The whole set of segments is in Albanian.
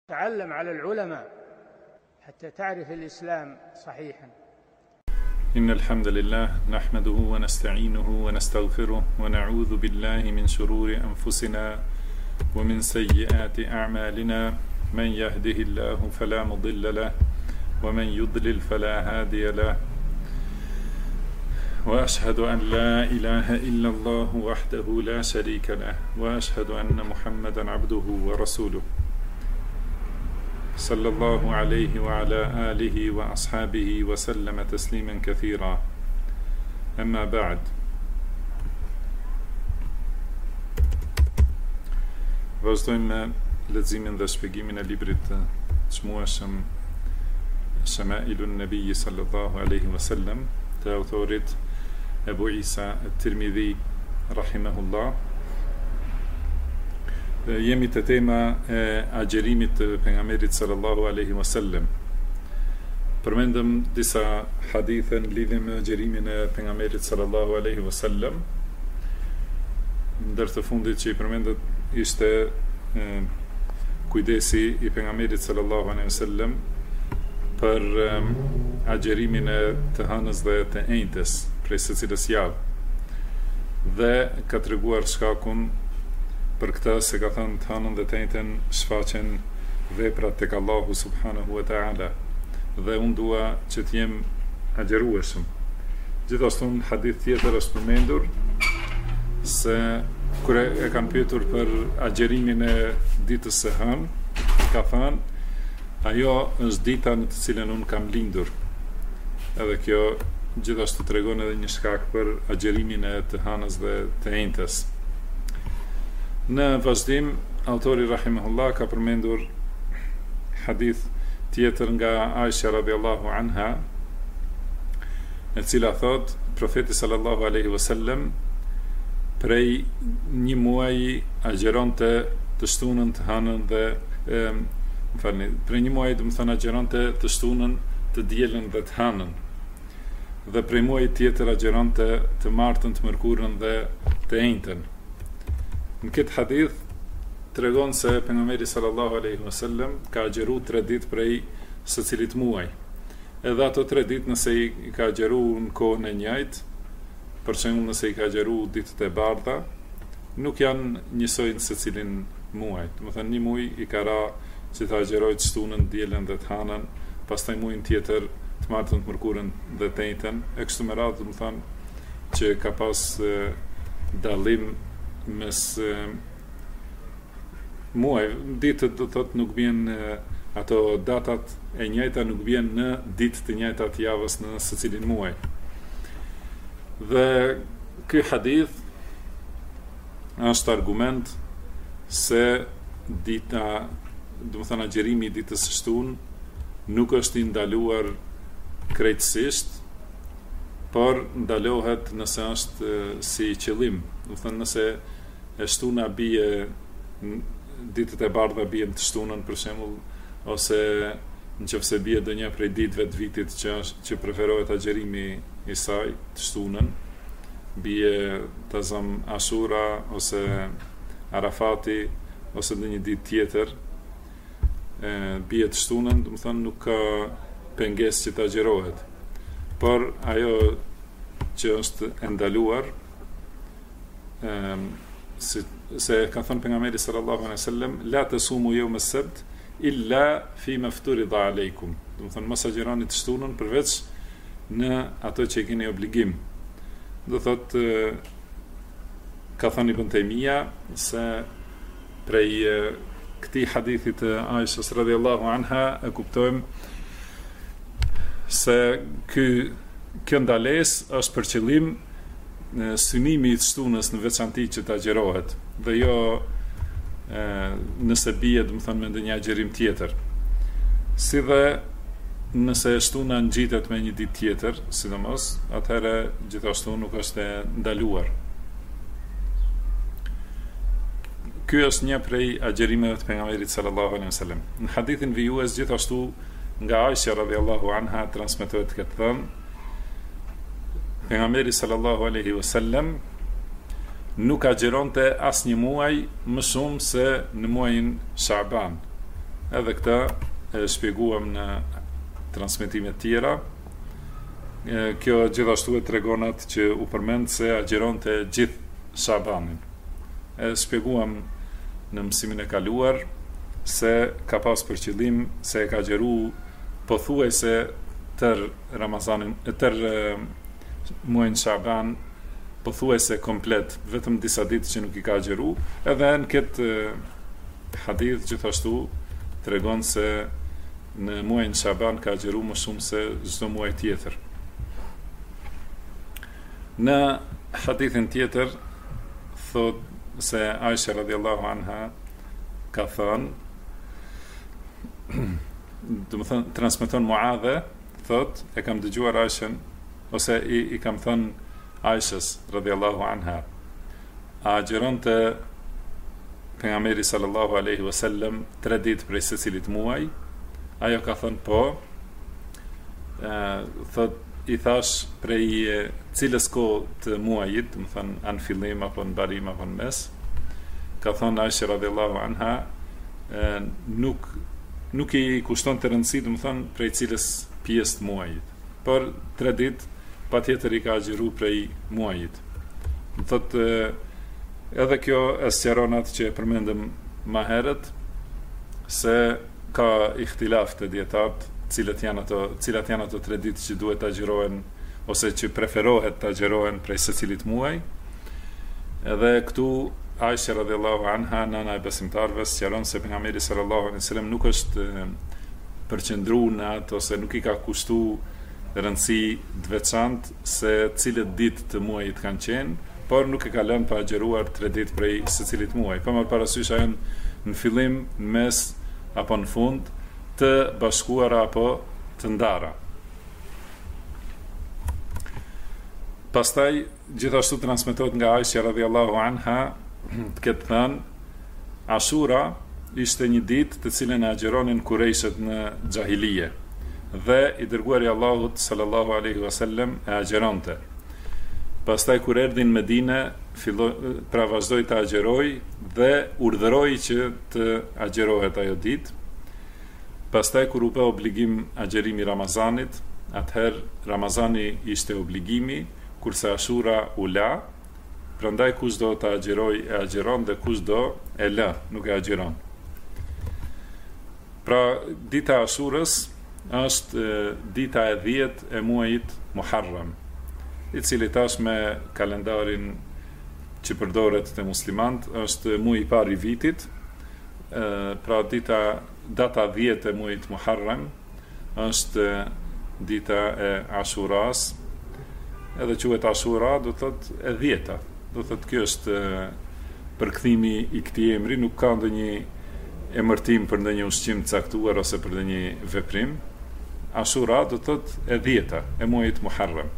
تعلم على العلماء حتى تعرف الإسلام صحيحا. إن الحمد لله نحمده ونستعينه ونستغفره ونعوذ بالله من شرور أنفسنا ومن سيئات أعمالنا. من يهده الله فلا مضل له ومن يضلل فلا هادي له، وأشهد أن لا إله إلا الله وحده لا شريك له، وأشهد أن محمدا عبده ورسوله صلى الله عليه وعلى آله وأصحابه وسلم تسليما كثيرا. أما بعد، vazhdojmë me leximin dhe shpjegimin e librit të çmueshëm Shama'ilun Nabi sallallahu alaihi wasallam të autorit Ebu Isa at-Tirmidhi rahimahullah. Jemi të tema e agjerimit të pejgamberit sallallahu alaihi wasallam. Përmendëm disa hadithe në lidhje me agjerimin e pejgamberit sallallahu alaihi wasallam. Ndër të fundit që i përmendet ishte kujdesi i pejgamberit sallallahu alaihi wasallam për agjerimin e të hënës dhe të enjtës prej secilës javë, dhe ka treguar shkakun për këtë, se ka thënë të hënën dhe të enjtën shfaqen veprat tek Allahu subhanahu wa ta'ala, dhe unë dua që të jem agjerueshëm. Gjithashtu në hadith tjetër është përmendur se kur e kanë pyetur për agjerimin e ditës së hënë, ka thënë ajo është dita në të cilën unë kam lindur. Edhe kjo gjithashtu tregon edhe një shkak për agjerimin e të hënës dhe të enjtës. Në vazhdim, autori rahimahullah ka përmendur hadith tjetër nga Aisha radhiyallahu anha, e cila thot profeti sallallahu alaihi wasallam prej një muaji agjeronte të shtunën, të hënën dhe prej një muaji, do të thonë, agjeronte të shtunën, të dielën dhe të hënën, dhe prej muajit tjetër agjeronte të martën, të mërkurën dhe të enjtën. Në këtë hadith tregon se pejgamberi sallallahu alaihi wasallam ka agjeruar 3 ditë prej secilit muaj. Edhe ato 3 ditë, nëse i ka agjeruar në kohën e njëjtë, për shembull nëse i ka agjeruar ditët e bardha, nuk janë njësoj në secilin muaj. Do të thënë një muaj i ka ra që ta agjerojë të shtunën, dielën dhe të hënën, pastaj muajin tjetër të martën, të mërkurën dhe të enjtën, e kështu me radhë. Do të thënë që ka pas dallim mes muaj, ditët do thotë nuk bien, ato datat e njëjta nuk bien në ditë të njëjta të javës në secilin muaj. Dhe ky hadith është argument se dita, do të thënë agjerimi i ditës së shtunë nuk është i ndaluar krejtësisht, por ndalohet nëse është si qëllim. Do të thënë nëse e shtuna bie, ditët e bardha bien të shtunën për shembull, ose nëse bie ndonjë prej ditëve të vitit që preferohet agjerimi i saj të shtunën, bie tazam Ashura ose Arafati ose ndonjë ditë tjetër, bie të shtunën, do të thonë nuk ka pengesë që të agjerohet. Por ajo që është e ndaluar, se ka thënë pejgamberi sallallahu alaihi wasallam, la tasumu yawm as-sabt illa fi ma fturida aleikum. Do të thonë mos agjeroni të shtunën përveç në ato që keni obligim. Do thotë, ka thënë Ibn Taymija se prej këtij hadithi të Aishës radhiyallahu anha e kuptojmë se kjo ndalesë është për qëllim synimi i të shtunës në veçanti që të agjerohet, dhe jo nëse bie, do të thonë, me ndonjë agjerim tjetër. Si dhe nëse shtuna ngjitet me një ditë tjetër, sidomos, atëherë gjithashtu nuk është e ndaluar. Ky është një prej agjerimeve të pejgamberit sallallahu alaihi wasallam. Në hadithin vijues gjithashtu nga Aisha radhiyallahu anha transmetohet këtë thënë, pejgamberi sallallahu alaihi wasallam nuk agjeronte asnjë muaj më shumë se në muajin Sha'ban, Edhe këta e shpjeguam në transmetime tjera. Kjo gjithashtu e tregon atë që u përmend se agjeronte gjithë Shabanin. E shpjeguam në mësimin e kaluar se ka pas për qëllim se e ka agjeru pothuajse tër Ramazanin, tër muajin Shaban, pothuajse komplet, vetëm disa ditë që nuk i ka agjeru, edhe në këtë hadith gjithashtu tregon se në muajin Shaban ka agjeru më shumë se çdo muaj tjetër. Në hadithin tjetër thot se Aisha radhiyallahu anha ka thënë, do të thënë transmeton Muadhe, thot e kam dëgjuar Aishën ose i kam thënë Aishës radhiyallahu anha, a agjeronte pejgamberi sallallahu alaihi wasallam 3 ditë prej secilit muaj? Ajo ka thënë po. Thot i thash prej cilës kohë të muajit, do të thënë anë fillim apo në barim apo në mes. Ka thënë Aisha radhiyallahu anha, nuk i kushton të rëndësi, do të thënë prej cilës pjesë të muajit, por 3 ditë patjetër i ka agjeru prej muajit. Më thot edhe kjo e sqaron atë që e përmendëm më herët, se ka ihtilaf të dietarët cilat janë ato 3 ditë që duhet të agjerohen ose që preferohet të agjerohen prej secilit muaj. Edhe këtu Aisha radhiyallahu anha, nana e besimtarëve, sqaron se pejgamberi sallallahu alaihi wasallam nuk është përqendruar në atë ose nuk i ka kushtuar rëndësi të veçantë se cilët ditë të muajit kanë qenë, por nuk e ka lënë pa agjeruar 3 ditë prej secilit muaj. Pa marrë parasysh ajo në fillim, në mes apo në fund, të bashkuara apo të ndara. Pastaj gjithashtu transmetohet nga Aisha radhiyallahu anha të ketë thënë, Ashura ishte një ditë të cilën e agjeronin kurejshet në xahilije, dhe i dërguari Allahut sallallahu alaihi wasallam e agjeronte. Pastaj kur erdhi në Medinë, vazhdoi të agjeroj dhe urdhëroi që të agjerohet ajo ditë. Pastaj kur u bë obligim agjerimi Ramazanit, atëherë Ramazani ishte obligimi, kurse Ashura u la. Prandaj kushdo të agjeroj e agjeron dhe kushdo e lë, nuk e agjeron. Pra dita e Ashurës është dita e 10 e muajit Muharram, i cili tash me kalendarin që përdoret te muslimant është muaji i parë i vitit. Pra data 10 e muajit Muharram është dita e Ashuras, edhe quhet Ashura, do thot e 10-ta. Do thot kjo është përkthimi i këtij emri, nuk ka ndonjë emërtim për ndonjë ushqim të caktuar ose për ndonjë veprim. Ashura do thot e 10-ta e muajit Muharram.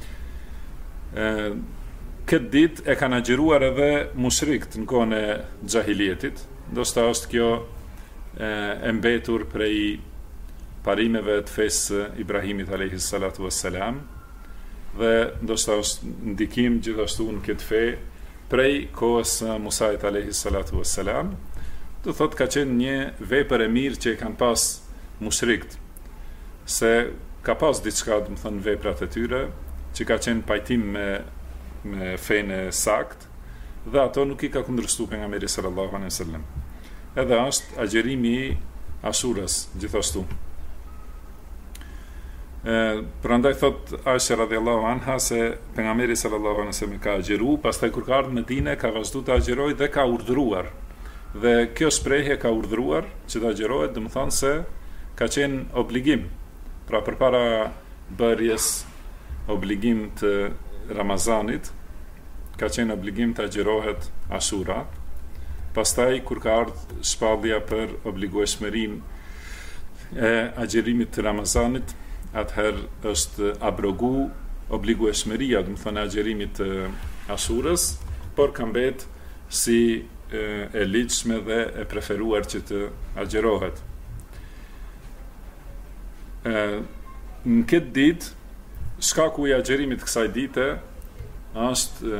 Këtë ditë e kanë agjeruar edhe mushrikët në kohën e xahilietit. Ndoshta është kjo e mbetur prej parimeve të fesë Ibrahimit alayhi salatu wassalam, dhe ndoshta është ndikim gjithashtu në këtë fe prej kohës Musait alayhi salatu wassalam. Do thot ka qenë një vepër e mirë që e kanë pas mushrikët, se ka pas diçka, do të thënë, veprat e tyre që ka qenë pajtim me fenë sakt, dhe ato nuk i ka kundërshtuar pejgamberi sallallahu alaihi wasallam. Edhe është agjerimi i Ashurës gjithashtu. Prandaj thot Aisha radhiyallahu anha se pejgamberi sallallahu alaihi wasallam ka agjeru, pastaj kur ka ardhur në Medinë ka vazhduar të agjerojë dhe ka urdhëruar. Dhe kjo shprehje ka urdhëruar që të agjerohet, do të thonë se ka qenë obligim. Pra përpara bërjes obligim të Ramazanit, ka qenë obligim të agjerohet Ashura. Pastaj kur ka ardhur shpallja për obligueshmërinë e agjerimit të Ramazanit, atëherë është abrogu obligueshmëria, do të thonë agjerimit të Ashurës, por ka mbet si e ligjshme dhe e preferuar që të agjerohet. Në këtë ditë, shkaku i agjerimit kësaj dite është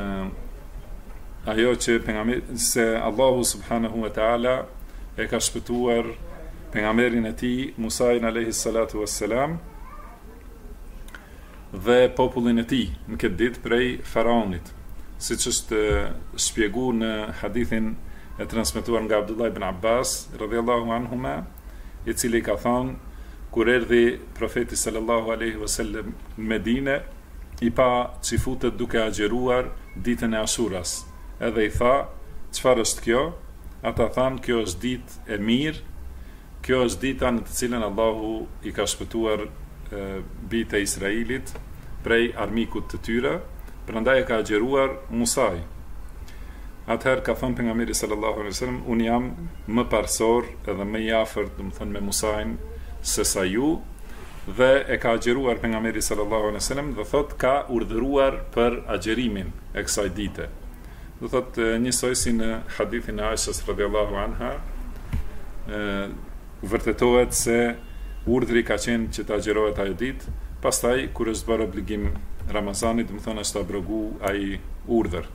ajo që se Allahu subhanahu wa taala e ka shpëtuar pejgamberin e tij Musain alayhi salatu wassalam dhe popullin e tij në këtë ditë prej faraonit, siç është shpjeguar në hadithin e transmetuar nga Abdullah ibn Abbas radhiyallahu anhuma, i cili ka thënë kur erdhi profeti sallallahu alaihi wasallam në Medinë, i pa çifutët duke agjeruar ditën e Ashuras. Edhe i tha, çfarë është kjo? Ata thanë, kjo është ditë e mirë, kjo është dita në të cilën Allahu i ka shpëtuar bijtë e Israilit prej armikut të tyre, prandaj e ka agjeruar Musaj. Atëherë ka thënë pejgamberi sallallahu alaihi wasallam, unë jam më parsor edhe më i afërt, domethënë me Musajin se sa ju, dhe e ka agjeruar pejgamberi sallallahu alaihi wasallam dhe thot ka urdhëruar për agjerimin e kësaj dite. Do thot njësoj si në hadithin e Aishës radhiyallahu anha, vërtetohet se urdhri ka qenë që të agjerohet ajo ditë, pastaj kur është bërë obligim Ramazanit, do të thonë është abrogu ai urdhër.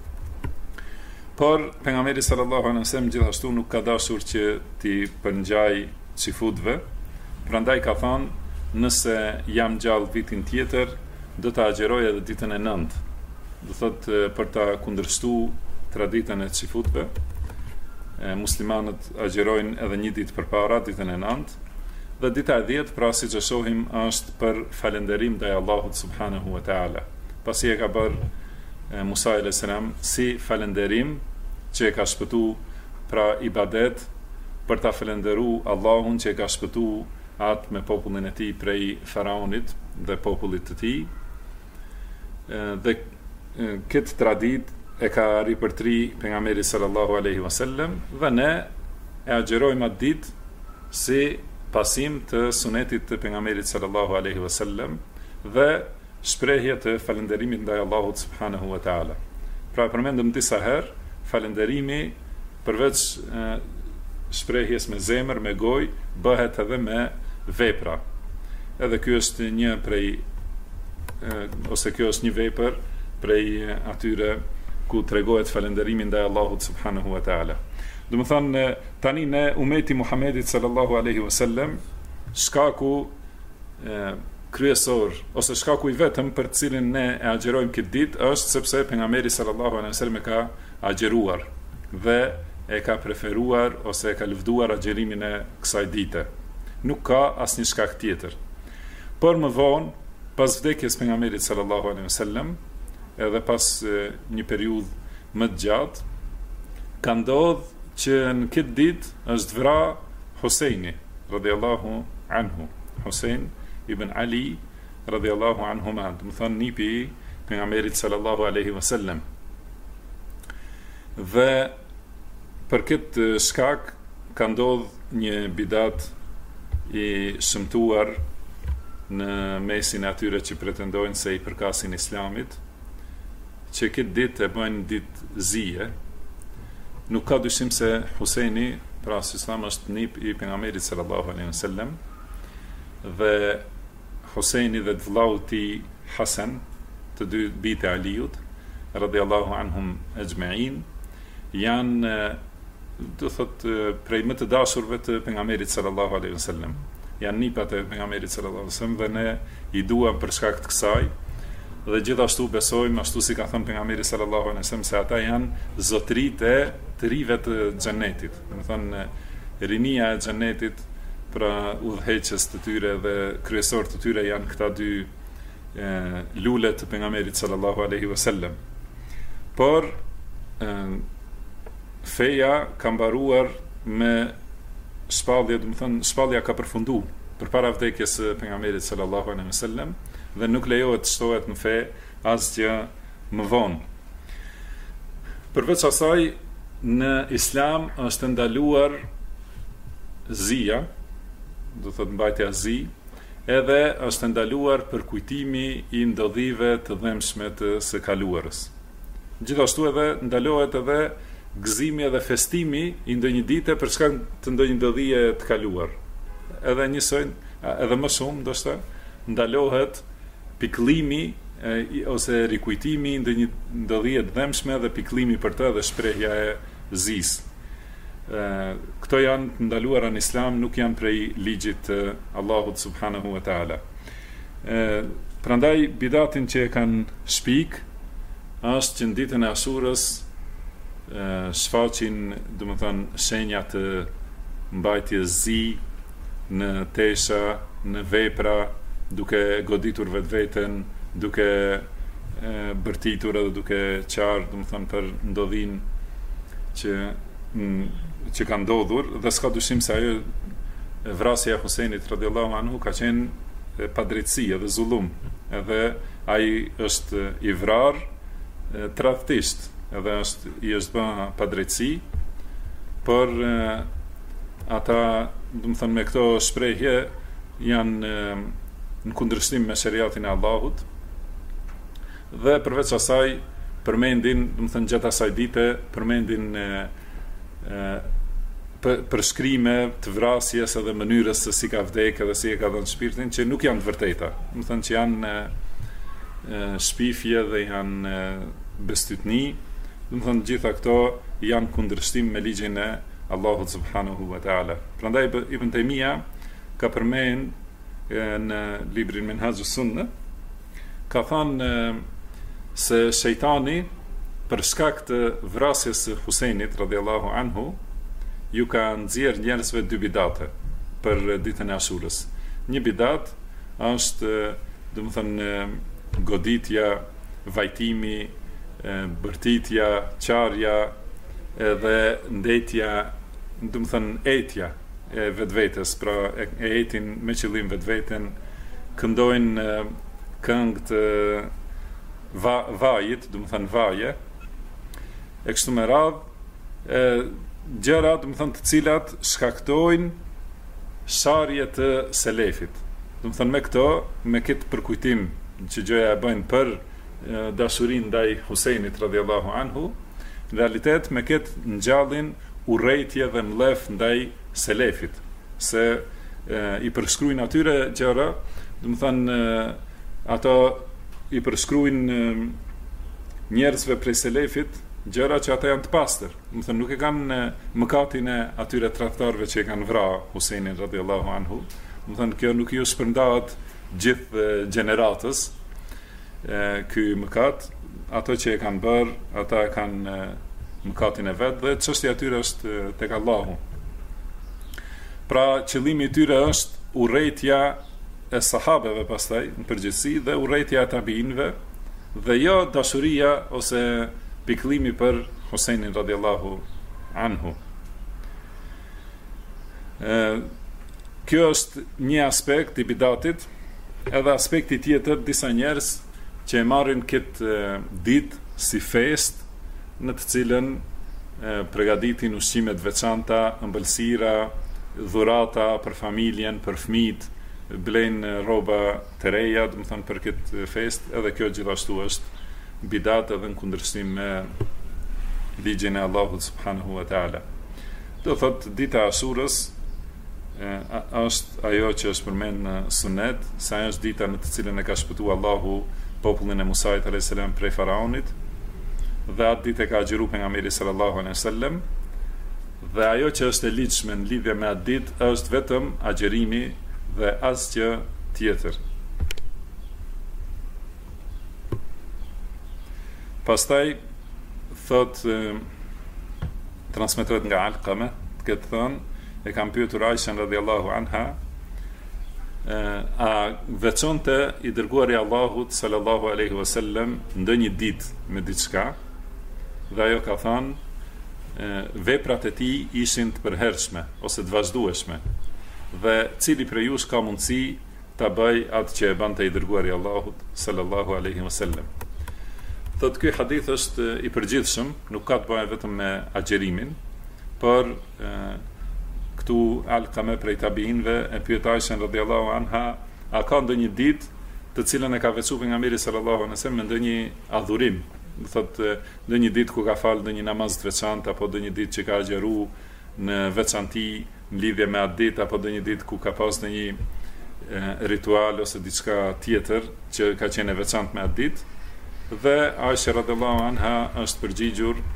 Por pejgamberi sallallahu alaihi wasallam gjithashtu nuk ka dashur që t'i përngjaj çifutëve, prandaj ka thënë, nëse jam gjallë vitin tjetër, do të agjeroj edhe ditën e 9. Do thotë për ta kundërshtuar traditën e çifutëve, muslimanët agjerojnë edhe një ditë përpara, ditën e 9, dhe dita e 10, pra siç e shohim, është për falënderim ndaj Allahut subhanahu wa taala. Pasi e ka bërë Musa alayhis salam si falënderim që e ka shpëtu, pra ibadet për ta falënderuar Allahun që e ka shpëtu atë me popullin e tij prej faraonit dhe popullit të tij. Dhe këtë tradit e ka ripërtri pejgamberi sallallahu alaihi wasallam, dhe ne e agjerojmë atë ditë si pasim të sunetit të pejgamberit sallallahu alaihi wasallam dhe shprehje të falënderimit ndaj Allahut subhanahu wa taala. Pra përmendëm disa herë, falënderimi përveç shprehjes me zemër, me gojë, bëhet edhe me vepra. Edhe ky është një prej ose kjo është një vepër prej atyre ku tregohet falënderimi ndaj Allahut subhanahu wa taala. Do të thonë tani ne umeti Muhamedit sallallahu alaihi wasallam, shkaku kryesor ose shkaku i vetëm për të cilin ne e agjerojmë këtë ditë është sepse pejgamberi sallallahu alaihi wasallam e ka agjeruar dhe e ka preferuar ose e ka lëvduar agjerimin e kësaj dite. Nuk ka asnjë shkak tjetër. Por më vonë, pas vdekjes pejgamberit sallallahu alaihi wasallam, edhe pas një periudhë më të gjatë, ka ndodhur që në këtë ditë është vra Husaini radhiyallahu anhu, Husain ibn Ali radhiyallahu anhuma, do të thonë nipi i pejgamberit sallallahu alaihi wasallam. Dhe për këtë shkak ka ndodhur një bidat i shëmtuar në mesin e atyre që pretendojnë se i përkasin Islamit, që këtë ditë e bëjnë ditë zije. Nuk ka dyshim se Husaini, pra Islam është nip i pejgamberit sallallahu alaihi wasallam, dhe Husaini dhe vllau i tij Hasan, të dy bijtë e Aliut radhiyallahu anhum ajma'in, janë do thotë prej më të dashurve të pejgamberit sallallahu alaihi wasallam. Janë nipat e pejgamberit sallallahu alaihi wasallam dhe ne i duam për shkak të kësaj. Dhe gjithashtu besojmë, ashtu si ka thënë pejgamberi sallallahu alaihi wasallam, se ata janë zotritë e të rive të xhenetit. Do të thonë rinia e xhenetit, pra udhëheqës të tyre dhe kryesor të tyre janë këta dy lule të pejgamberit sallallahu alaihi wasallam. Por feja ka mbaruar me shpallje, do të thonë shpallja ka përfunduar përpara vdekjes së pejgamberit sallallahu alaihi wasallam, dhe nuk lejohet të shtohet në fe asgjë më vonë. Përveç asaj, në Islam është ndaluar zia, do thotë mbajtja zi, edhe është ndaluar përkujtimi i ndodhive të dhëmshme të së kaluarës. Gjithashtu edhe ndalohet edhe gëzimi edhe festimi i ndonjë dite për shkak të ndonjë ndodhie të kaluar. Edhe njësoj, edhe më shumë ndoshta ndalohet pikëllimi ose rikujtimi ndonjë ndodhie të dhëmshme dhe pikëllimi për të dhe shprehja e zis. këto janë të ndaluara në Islam, nuk janë prej ligjit të Allahut subhanahu wa taala. Prandaj bidatin që e kanë shpik është që në ditën e Asurës shfaqin, domethënë, shenja të mbajtjes zi në tesha, në vepra, duke goditur vetveten, duke bërtitur edhe duke qarë, domethënë, për ndodhin që ka ndodhur, dhe s'ka dyshim se ajo vrasja e Husejnit radhiyallahu anhu ka qenë padrejtësi edhe zullum, edhe ai është i vrar tradhtisht, edhe i është bë padrejtësi, por ata, domethënë, me këto shprehje janë në kundërshtim me shariatin e Allahut, dhe përveç asaj përmendin, domethënë, gjatë asaj dite përmendin përshkrime të vrasjes edhe mënyrës se si ka vdekë dhe si e ka dhënë shpirtin, që nuk janë të vërteta, domethënë që janë shpifje dhe janë bestytni, domethënë gjitha këto janë kundërshtim me ligjin e Allahut subhanahu wa taala. Prandaj Ibn Taymija ka përmend në librin Minhajus Sunnah, ka thënë se shejtani për shkak të vrasjes së Husejnit radhiyallahu anhu ju ka nxjerr njerëzve dy bidate për ditën e Ashurës. Një bidat është, domethënë, goditja, vajtimi, bërtitja, qarja edhe ndetja, domethënë etja e vetvetes, pra e etin me qëllim vetveten, këndojnë këngë të vajit, domethënë vaje, e kështu me radhë, gjëra, domethënë, të cilat shkaktojnë sharje të selefit. Domethënë, me këto, me këtë përkujtim që gjëja e bëjnë për dashurinë ndaj Husejnit radhiyallahu anhu, në realitet me këtë ngjallin urrejtje dhe mlef ndaj selefit, se i përshkruajnë atyre gjëra, domethënë, ato i përshkruajnë njerëzve prej selefit gjëra që ata janë të pastër, domethënë nuk e kanë mëkatin e atyre tradhtarëve që e kanë vrarë Husejnin radhiyallahu anhu. Domethënë kjo nuk ju shpërndahet gjithë gjeneratës ky mëkat, ato që e kanë bërë, ata e kanë mëkatin e vet dhe çështja e tyre është tek Allahu. Pra qëllimi i tyre është urrejtja e sahabeve pastaj në përgjithësi dhe urrejtja e tabiinëve, dhe jo dashuria ose pikëllimi për Husejnin radhiyallahu anhu. Kjo është një aspekt i bidatit, edhe aspekti tjetër, disa njerëz që e marrin këtë ditë si fest, në të cilën përgatitin ushqime të veçanta, ëmbëlsira, dhurata për familjen, për fëmijët, blejnë rroba të reja, domethënë për këtë fest, edhe kjo gjithashtu është bidat edhe në kundërshtim me ligjin e Allahut subhanahu wa taala. Do thotë dita e Ashurës është ajo që është përmend në Sunet, se ajo është dita në të cilën e ka shpëtuar Allahu popullin e Musait alayhis salam prej faraonit, dhe atë ditë ka agjëruar pejgamberi sallallahu alaihi wasallam, dhe ajo që është e ligjshme në lidhje me atë ditë është vetëm agjërimi dhe asgjë tjetër. Pastaj thot transmetohet nga Alqama, këtë thënë, e kam pyetur Aishën radhiyallahu anha, a veçonte i dërguari i Allahut sallallahu alaihi wasallam ndonjë ditë me diçka, dhe ajo ka thënë veprat e tij ishin të përhershme ose të vazhdueshme, dhe cili prej jush ka mundësi ta bëj atë që e bante i dërguari i Allahut sallallahu alaihi wasallam. Thot ky hadith është i përgjithshëm, nuk ka të bëjë vetëm me agjerimin, por këtu Alqama prej tabiinëve e pyet Aishën radhiyallahu anha, a ka ndonjë ditë të cilën e ka veçuar pejgamberi sallallahu alaihi wasallam me ndonjë adhurim, thot ndonjë ditë ku ka falë ndonjë namaz të veçantë, apo ndonjë ditë që ka agjëruar në veçanti në lidhje me atë ditë, apo ndonjë ditë ku ka pas ndonjë ritual ose diçka tjetër që ka qenë e veçantë me atë ditë. Dhe Aisha radhiyallahu anha është përgjigjur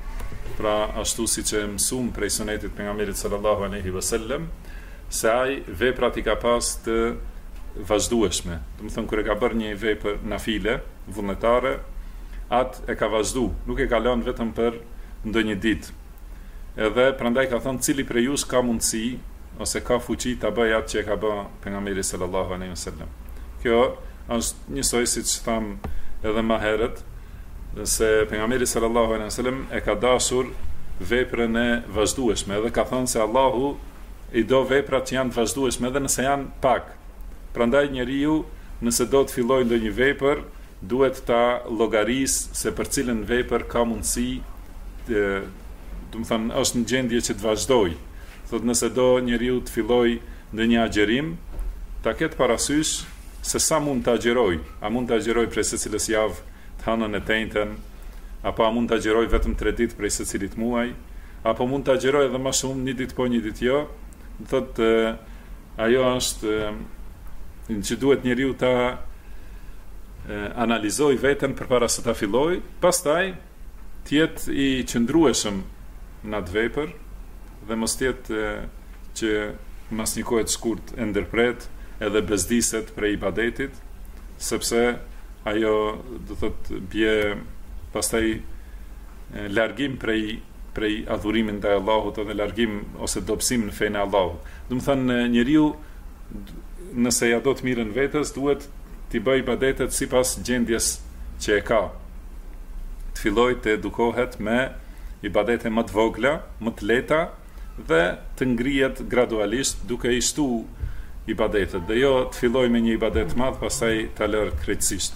pra ashtu siç e mësuam prej sunetit pejgamberit sallallahu alaihi wasallam, se ai veprat i ka pas të vazhdueshme. Do të thonë kur e ka bërë një vepër nafile, vullnetare, atë e ka vazhdu, nuk e ka lënë vetëm për ndonjë ditë. Edhe prandaj ka thënë cili prej jush ka mundësi ose ka fuqi ta bëjë atë që e ka bërë pejgamberi sallallahu alaihi wasallam. Kjo është njësoj siç tham edhe më herët, se pejgamberi sallallahu alaihi wasallam e ka dashur veprën e vazhdueshme, edhe ka thënë se Allahu i do veprat që janë të vazhdueshme edhe nëse janë pak. Prandaj njeriu nëse do të fillojë ndonjë vepër, duhet ta llogarisë se për cilën vepër ka mundësi, do të thonë është në gjendje që të vazhdojë. Thotë nëse do njeriu të fillojë ndonjë agjerim, ta ketë parasysh se sa mund të agjeroj. A mund të agjeroj prej secilës javë të hënën e tejnëten, apo a mund të agjeroj vetëm 3 ditë prej secilit muaj, apo mund të agjeroj edhe më shumë, 1 ditë po 1 ditë jo. Thotë ajo është që duhet njeriu ta analizoj veten përpara se ta filloj, pastaj të jetë i qëndrueshëm në atë vepër dhe mos të jetë që mas një kohë të shkurt e ndërpret edhe bezdiset prej ibadetit, sepse ajo do thotë bie pastaj largim prej adhurimit ndaj Allahut edhe largim ose dobësim në fenë e Allahut. Do të thënë njeriu nëse ja do të mirën vetes, duhet t'i bëj ibadetet sipas gjendjes që e ka. Të filloj të edukohet me ibadete më të vogla, më të lehta dhe të ngrihet gradualisht duke i shtu ibadetet, dhe jo të filloj me një ibadet madh pastaj ta lër krejtësisht.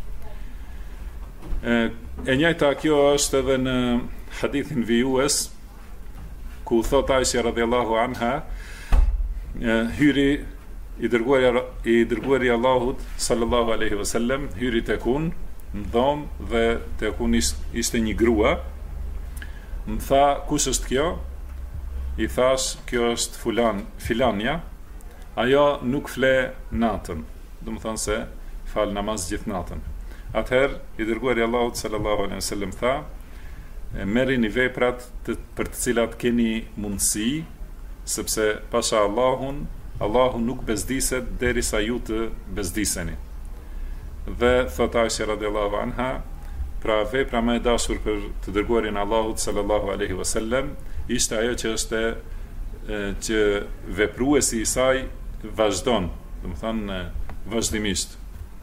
E njëjta kjo është edhe në hadithin vijues, ku thot Aisha radhiyallahu anha, hyri i dërguari Allahut sallallahu alaihi wasallam hyri tek unë në dhomë dhe tek unë ishte një grua. Më tha, kush është kjo? I thash, kjo është filanja. Ajo nuk fle natën, do të thonë se fal namaz gjithë natën. Atëherë i dërguari Allahut sallallahu alaihi wasallam tha, merrini veprat për të cilat keni mundësi, sepse pasha Allahu nuk bezdiset derisa ju të bezdiseni. Dhe thot Aisha radhiyallahu anha, pra vepra më e dashur për të dërguarin Allahut sallallahu alaihi wasallam ishte ajo që vepruesi i saj vazhdon, do të thonë vazhdimisht.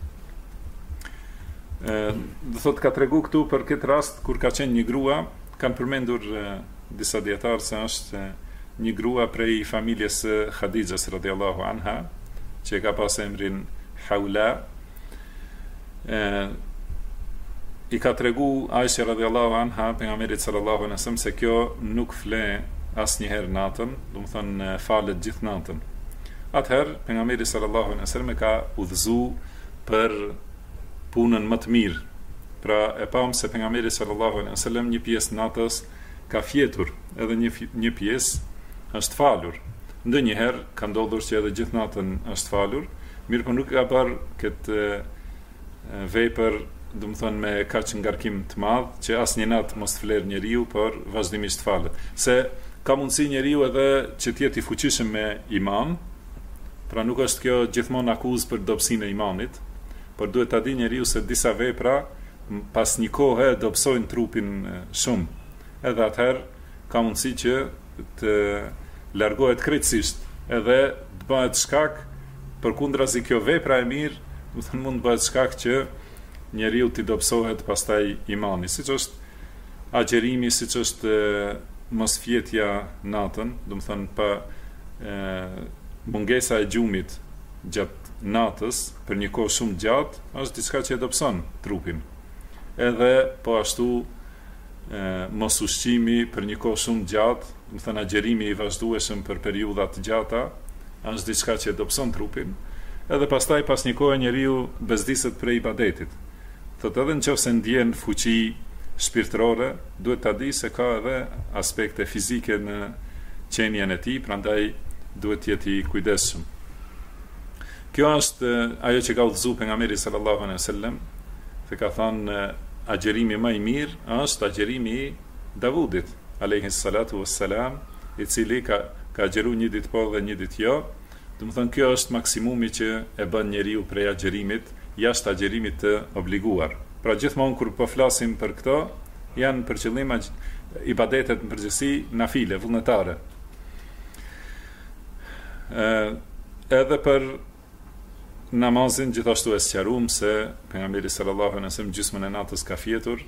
Do thot ka tregu këtu për këtë rast kur ka qenë një grua, kanë përmendur disa dietarë se është një grua prej familjes së Khadijës radhiyallahu anha, që ka pas emrin Haula. I ka tregu Aisha radhiyallahu anha pejgamberit sallallahu alaihi wasallam se kjo nuk fle asnjëherë natën, do të thonë falet gjithë natën. Atëherë pejgamberi sallallahu alaihi wasallam ka udhëzu për punën më të mirë. Pra e pam se pejgamberi sallallahu alaihi wasallam një pjesë natës ka fjetur, edhe një pjesë është falur. Ndonjëherë ka ndodhur që edhe gjithë natën është falur, mirë po nuk ka bërë këtë vepër, do të thonë me kaq ngarkim të madh që asnjë natë mos të flerë njeriu, por vazhdimisht falet. Se ka mundësi njeriu edhe që të jetë i fuqishëm me iman, pra nuk është kjo gjithmonë akuzë për dobësinë e imanit, por duhet ta di njeriu se disa vepra pas një kohe dobësojnë trupin shumë. Edhe atëherë ka mundësi që të largohet krejtësisht edhe të bëhet shkak përkundrazi kjo vepra e mirë, do të thonë mund të bëhet shkak që njeriu t'i dobësohet pastaj imani, siç është agjerimi, siç është mosfjetja natën, do të thonë pa mungesa e gjumit gjatë natës për një kohë shumë gjatë është diçka që e dobëson trupin. Edhe po ashtu mos ushqimi për një kohë shumë gjatë, do të thënë agjerimi i vazhdueshëm për periudha të gjata, është diçka që e dobëson trupin. Edhe pastaj pas një kohë njeriu bezdiset prej ibadetit. Thotë edhe nëse ndjen fuqi shpirtërore, duhet ta di se ka edhe aspekte fizike në qenien e tij, prandaj duhet të jetë i kujdesshëm. Kjo është ajo që ka udhëzuar pejgamberi sallallahu alaihi wasallam, se ka thënë agjerimi më i mirë është agjerimi i Davudit alayhi salatu wassalam, i cili ka agjeru një ditë po dhe një ditë jo. Do të thonë kjo është maksimumi që e bën njeriu prej agjerimit jashtë agjerimit të obliguar. Pra gjithmonë kur po flasim për këto, janë për qëllim ibadetet në përgjithësi nafile, vullnetare. Edhe për namazin gjithashtu e sqaruam se pejgamberi sallallahu alaihi wasallam gjysmën e natës ka fjetur,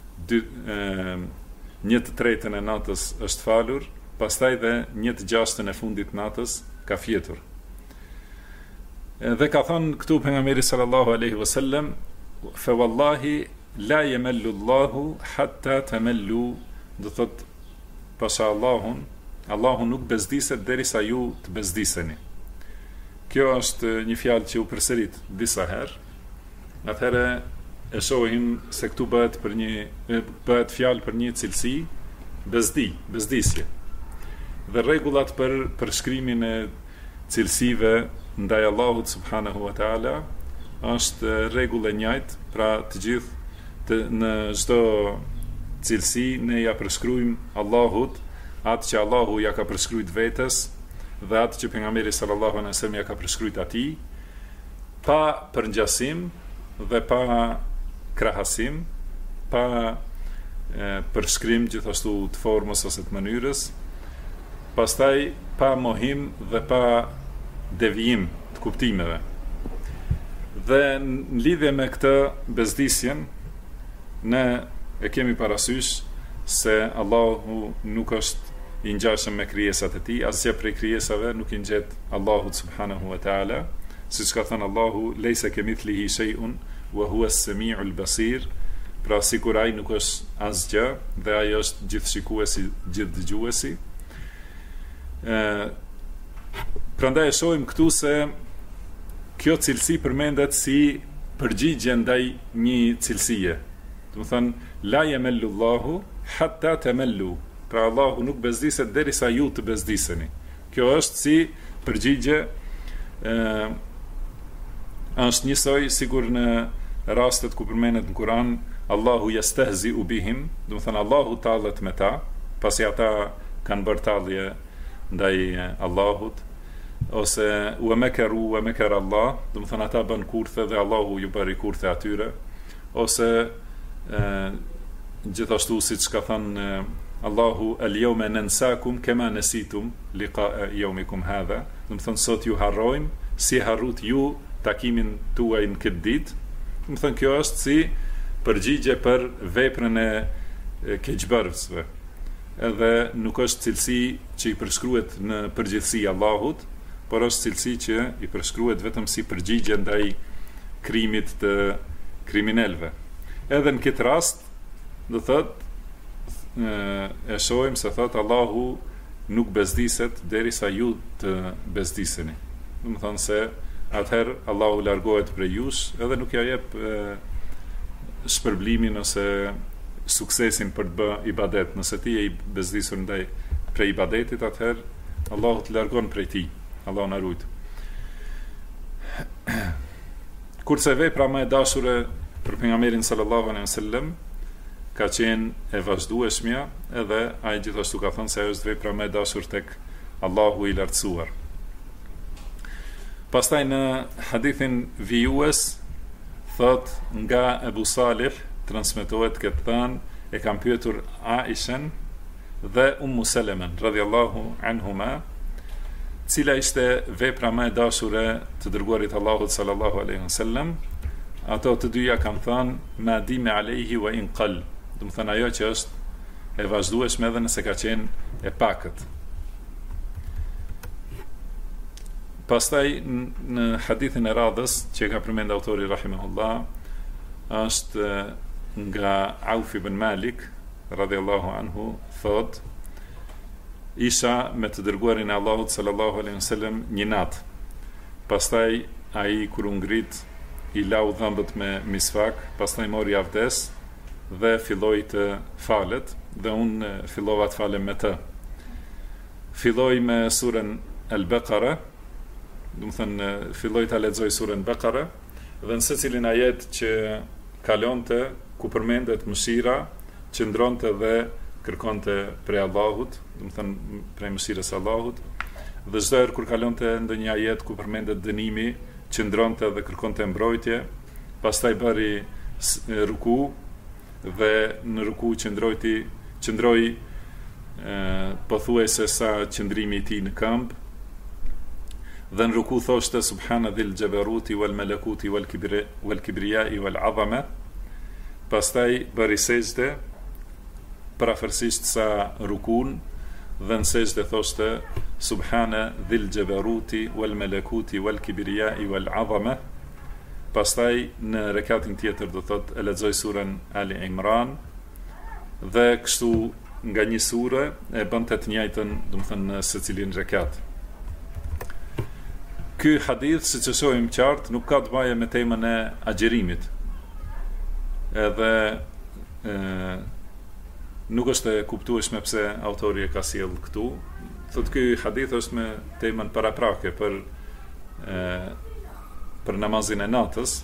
1/3 e natës është falur, pastaj dhe 1/6 e fundit natës ka fjetur. Dhe ka thënë këtu pejgamberi sallallahu alaihi wasallam, fa wallahi la yamallu Allahu hatta tamallu, do thot pasha Allahu nuk bezdiset derisa ju të bezdiseni. Kjo është një fjalë që u përsërit disa herë. Atëherë e shohim se këtu bëhet fjalë për një cilësi, bezdisje. Dhe rregullat për përshkrimin e cilësive ndaj Allahut subhanahu wa taala është rregull e njëjtë, pra të gjithë në çdo cilësi ne ja përshkruajmë Allahut atë që Allahu ja ka përshkruajt vetes dhe atë që pejgamberi sallallahu alaihi wasallam ja ka përshkruajt atij, pa përngjasim dhe pa krahasim, pa përshkrim gjithashtu të formës ose të mënyrës, pastaj pa mohim dhe pa devijim të kuptimeve. Dhe në lidhje me këtë bezdisjen, ne e kemi parasysh se Allahu nuk është i ngjashëm me krijesat e tij, asgjë prej krijesave nuk i ngjet Allahut subhanahu wa taala, siç ka thënë Allahu, leysa kemithlihi shay'un wa huwa as-sami'ul basir, pra sikur ai nuk është asgjë dhe ai është gjithshikuesi, gjithdëgjuesi. Prandaj e shohim këtu se kjo cilësi përmendet si përgjigje ndaj një cilësie. Do të thënë la yamallu Allahu hatta tamallu, pra Allahu nuk bezdiset derisa ju të bezdiseni. Kjo është si përgjigje, është njësoj sikur në rastet ku përmendet në Kur'an Allahu yastehzi'u bihim, do të thënë Allahu tallet me ta, pasi ata kanë bërë tallje ndaj Allahut, ose wa makaru wa makara Allah, do të thënë ata bën kurthe dhe Allahu ju bëri kurthe atyre, ose gjithashtu siç ka thënë Allahu al-yawma nansakum kama nasitum liqa'a yawmikum hadha, do të thënë sot ju harrojmë si harrut ju takimin tuaj në këtë ditë. Do të thënë kjo është si përgjigje për veprën e keqbërësve. Edhe nuk është cilësi që i përshkruhet në përgjithësi Allahut, por është cilësi që i përshkruhet vetëm si përgjigje ndaj krimit të kriminalëve. Edhe në këtë rast, do thot, e shohim se thot Allahu nuk bezdiset derisa ju të bezdiseni. Do të thonë se atëherë Allahu largohet prej jush edhe nuk ja jep shpërblimin ose suksesin për të bërë ibadet. Nëse ti je i bezdisur ndaj prej ibadetit, atëherë Allahu të largon prej ti. Allahu na ruaj. Kurse vepra më e dashure për pejgamberin sallallahu alaihi wasallam ka qenë e vazhdueshmja, edhe ai gjithashtu ka thënë se ajo është vepra më e dashur tek Allahu i lartësuar. Pastaj në hadithin vijues thot nga Ebu Salih transmetohet këtë thënë, e kam pyetur Aishen dhe Ummu Selemen radhiyallahu anhuma, cila ishte vepra më e dashure të dërguarit Allahut sallallahu alaihi wasallam. Ato të dyja kanë thënë ma dime alayhi wa in qall, do të thënë ajo që është e vazhdueshme edhe nëse ka qenë e pakët. Pastaj në hadithin e radhës që ka përmend autori rahimahullah, është nga Auf ibn Malik radhiyallahu anhu, thot isha me të dërguarin e Allahut sallallahu alaihi wasallam një natë. Pastaj ai kur u ngrit i lau dhëmbët me misfak, pastaj mori avdes dhe filloi të falet, dhe unë fillova të falem me të. Filloi me surën Al-Baqara, do të thënë filloi ta lexoj surën Baqara, dhe në secilin ajet që kalonte ku përmendet mëshira, qëndronte dhe kërkonte prej Allahut, do të thënë prej mëshirës së Allahut, dhe çdo herë kur kalonte ndonjë ajet ku përmendet dënimi, qëndronte dhe kërkonte mbrojtje, pastaj bëri ruku dhe në ruku qëndroi pothuajse sa qëndrimi i tij në këmbë, dhe në ruku thoshte subhana dhil gjaberuti wal malakuti wal kibriai wal azama, pastaj bëri sejdë parafërsisht sa rukun, dhe në sejdë thoshte subhana dhil gjaberuti wal malakuti wal kibriai wal azama. Pastaj në rekatin tjetër do thot e lexoj surën Ali Imran, dhe kështu nga një sure e bënte të njëjtën, do të thënë në secilin rekat. Ky hadith, siç e shohim qartë, nuk ka të bëjë me temën e agjerimit. Edhe nuk është e kuptueshme pse autori e ka sjell këtu. Thotë ky hadith është me temën paraprake për namazin e natës,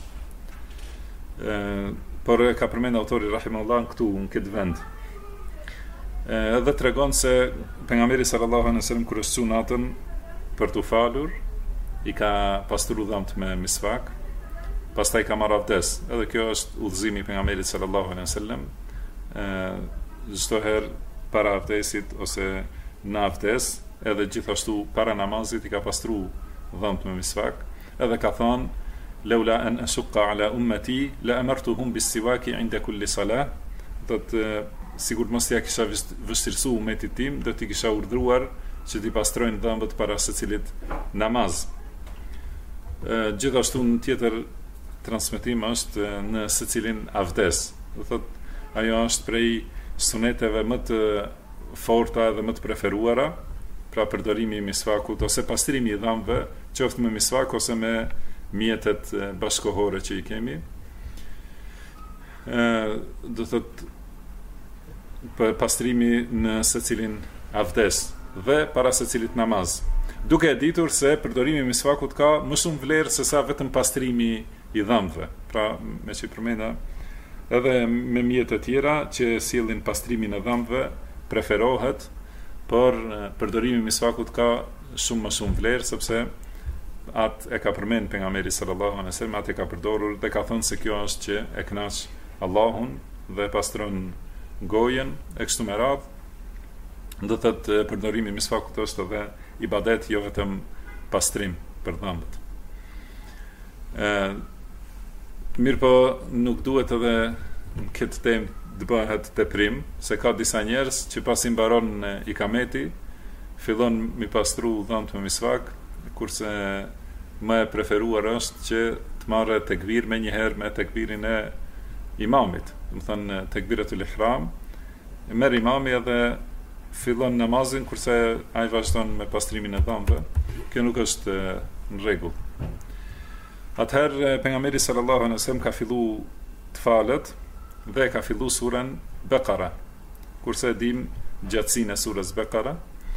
por ka përmend autori rahimahullah këtu në këtë vend. Edhe tregon se pejgamberi sallallahu alaihi wasallam kur është natën për të falur, i ka pastruar dhëmt me misvak, pastaj ka marrë avdes. Edhe kjo është udhëzimi i pejgamberit sallallahu alaihi wasallam, çdo herë para avdesit ose në avdes, edhe gjithashtu para namazit i ka pastruar dhëmt me misvak. Edhe ka thonë leula an ashqa ala ummati la amartuhum bis siwaki inda kulli salah, do të sigur mos ja kisha vështirësuar umetit tim, do t'i kisha urdhëruar që t'i pastrojnë dhëmbët para secilit namaz. Gjithashtu në tjetër transmetim është në secilin avdes. Do thotë ajo është prej suneteve më të forta dhe më të preferuara, pra përdorimi i misvakut ose pastrimi i dhëmbëve, qoftë me misvak ose me mjetet bashkohore që i kemi. Do thot pastrimi në secilin avdes dhe para secilit namaz. Duke e ditur se përdorimi i misvakut ka më shumë vlerë se sa vetëm pastrimi i dhëmbëve. Pra, me që i përmenda, edhe me mjet e tjera që sjellin pastrimin e dhëmbëve preferohet, por përdorimi i misvakut ka shumë më shumë vlerë, sepse atë e ka përmend pejgamberi sallallahu alaihi wasallam, atë e ka përdorur dhe ka thënë se kjo është që e kënaq Allahun dhe pastron gojen e kështu me radhë. Do thotë përdorimi i misvakut është edhe ibadet, jo vetëm pastrim për dhëmbët. Mirë po, nuk duhet edhe në këtë temë të bëhet teprim, se ka disa njerëz që pasi mbaron ikameti, fillon mi pastru dhëmbët me misvak, kurse më e preferuar është që të marrë tekbir me njëherë me tekbirin e imamit. Do të thënë tekbiratul ihram, merr imami edhe fillon namazin kurse ai vazhdon me pastrimin e dhëmbëve. Kjo nuk është në rregull. Atëherë pejgamberi sallallahu alaihi wasallam ka filluar të falet dhe ka filluar surën Bekara. Kurse dim gjatësinë e surës Bekara,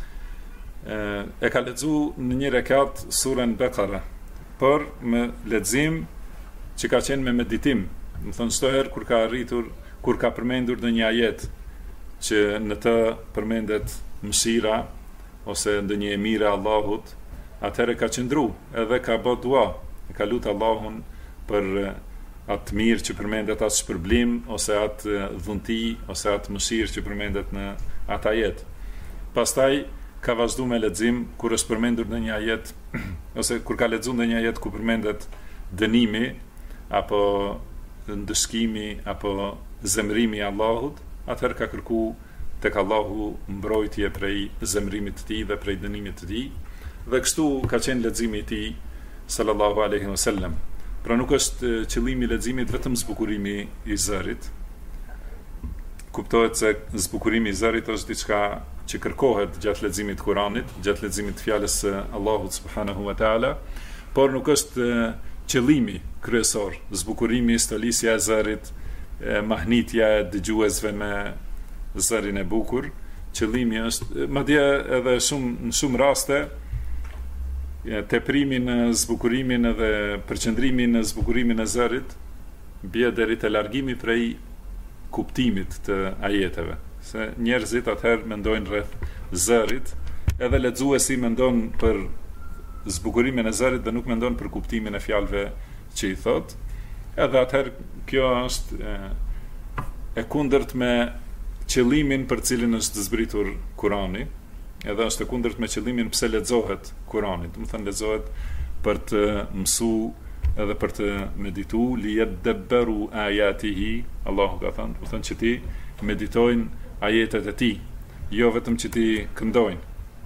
e ka lexuar në një rekat surën Bekara, por me lexim që ka qenë me meditim. Do të thonë çdo herë kur ka arritur, kur ka përmendur në një ajet që në të përmendet mëshira ose ndonjë e mirë e Allahut, atëherë ka qëndru edhe ka bë dua, e ka lutë Allahun për atë mirë që përmendet, atë shpërblim ose atë dhunti ose atë mëshirë që përmendet në atë ajet. Pastaj ka vazhdu me lexim kur është përmendur në një ajet ose kur ka lexuar në një ajet ku përmendet dënimi apo ndëshkimi apo zemrimi i Allahut, atëherë ka kërku tek Allahu mbrojtje prej zemrimit të tij dhe prej dënimit të tij, dhe kështu ka qenë leximi i tij sallallahu alaihi wasallam. Pra nuk është qëllimi i leximit vetëm zbukurimi i zërit. Kuptohet se zbukurimi i zërit është diçka që kërkohet gjatë leximit të Kuranit, gjatë leximit të fjalës së Allahut subhanahu wa taala, por nuk është qëllimi kryesor, zbukurimi, stolisja e zërit, mahnitja e dëgjuesve me zërin e bukur. Qëllimi është, madje edhe në shumë raste, teprimi në zbukurimin edhe përqendrimi në zbukurimin e zërit bie deri te largimi prej kuptimit të ajeteve, se njerëzit atëherë mendojnë rreth zërit, edhe lexuesi mendon për zbukurimin e zërit dhe nuk mendon për kuptimin e fjalëve që i thot. Edhe atëherë kjo është e kundërt me qëllimin për cilin është zbritur Kurani, edhe është e kundërt me qëllimin pse lexohet Kurani. Do të thënë lexohet për të mësuar edhe për të meditu, li yadabbaru ayatihi, Allahu ka thënë, do të thënë që ti meditojnë ajetet e tij, jo vetëm që ti këndojnë.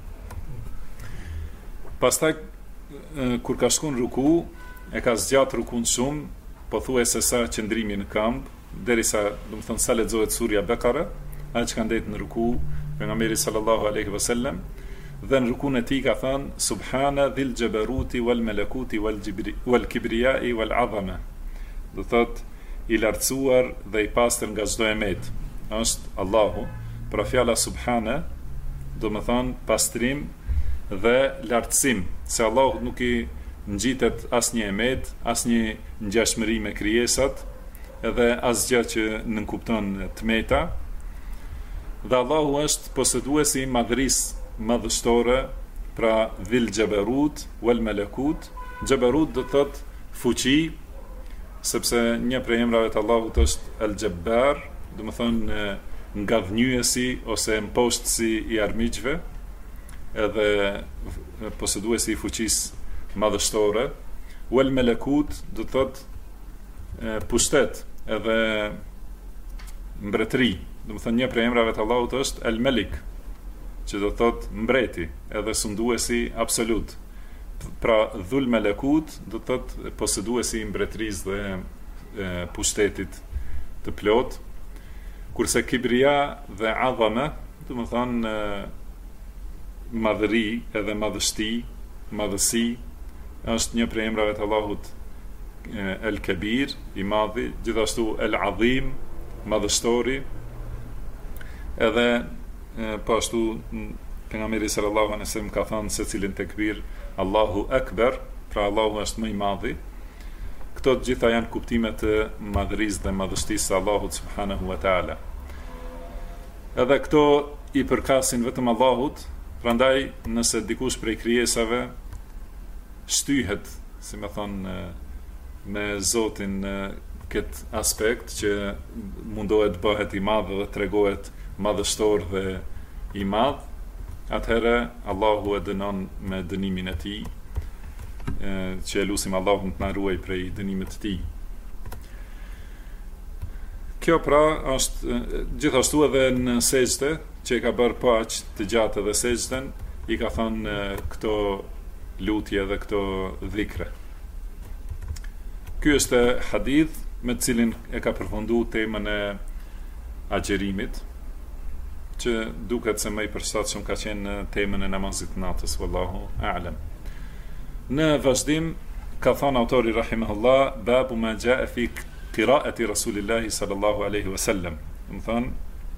Pastaj kur ka shkuar në ruku, e ka zgjatë rukun shumë, pothuajse sa qëndrimi në këmbë, derisa, do të thënë, sa lexohet surja Bekara, ai që ka ndetë në ruku, pejgamberi sallallahu alaihi wasallam, dhe në rukun e tij ka thënë subhana dhil jabaruti wal malakuti wal kibriyai wal azama. Do thot i lartësuar dhe i pastër nga çdo emet është Allahu. Pra fjala subhana do të thonë pastrim dhe lartësim, se Allahu nuk i ngjitet asnjë emet, asnjë ngjashmëri me krijesat, edhe asgjë që nënkupton tmeta. Dhe Allahu është poseduesi i madhërisë madhështore, pra dhil jabarut wal malakut. Jabarut do thot fuqi, sepse një prej emrave të Allahut është El Jabbar, do të thonë nga dhënjuesi ose mposhtësi i armiqve, edhe poseduesi i fuqisë madhështore. Wal malakut do thot pushtet edhe mbretëri. Do të thonë një prej emrave të Allahut është El Malik, që do thot mbreti, edhe sunduesi absolut. Pra dhul melekut do thot poseduesi i mbretërisë dhe pushtetit të plot. Kurse kibria dhe adhama, do të thonë madhëri edhe madhësi, është një prej emrave të Allahut El Kabir, i madhi, gjithashtu El Adhim, madhështori, edhe po ashtu pejgamberi sallallahu alaihi wasallam ka thënë se cilin tekbir Allahu Akbar, pra Allahu është më i madhi. Këto të gjitha janë kuptime të madhërisë dhe madhështisë së Allahut subhanahu wa taala. Edhe këto i përkasin vetëm Allahut, prandaj nëse dikush prej krijesave shtyhet, si më thonë, me Zotin në këtë aspekt që mundohet bëhet i madh dhe tregohet madhështor dhe i madh, atëherë Allahu e dënon me dënimin e tij, që e lutim Allahun të na ruaj prej dënimit të tij. Kjo pra është gjithashtu edhe në sejdë, që e ka bërë pa aq të gjatë edhe sejdën, i ka thënë këto lutje dhe këto dhikre. Ky është hadith me të cilin e ka përfunduar temën e agjerimit, që duket se më i përshtatshëm ka qenë në temën e namazit natës, wallahu a'lam. Në vazhdim ka thënë autori rahimahullah, babu ma jaa fi qiraati rasulillahi sallallahu alaihi wasallam. Do thonë